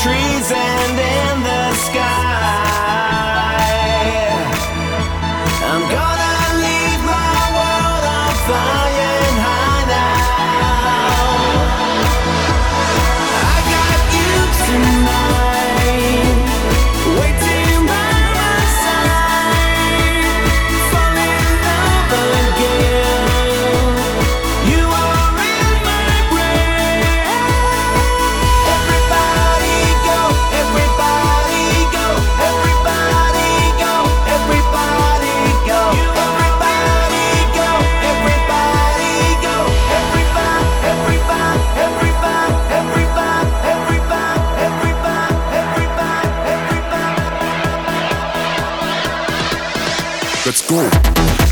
trees and in the sky. I'm gonna leave my world, I'm flying high now. I got you tonight, waiting by my side, fall in love again. You are in my brain. Everybody go, everybody go, everybody go, everybody go, everybody go, everybody go, everybody, everybody, everybody, everybody, everybody, everybody, everybody, everybody. Let's go.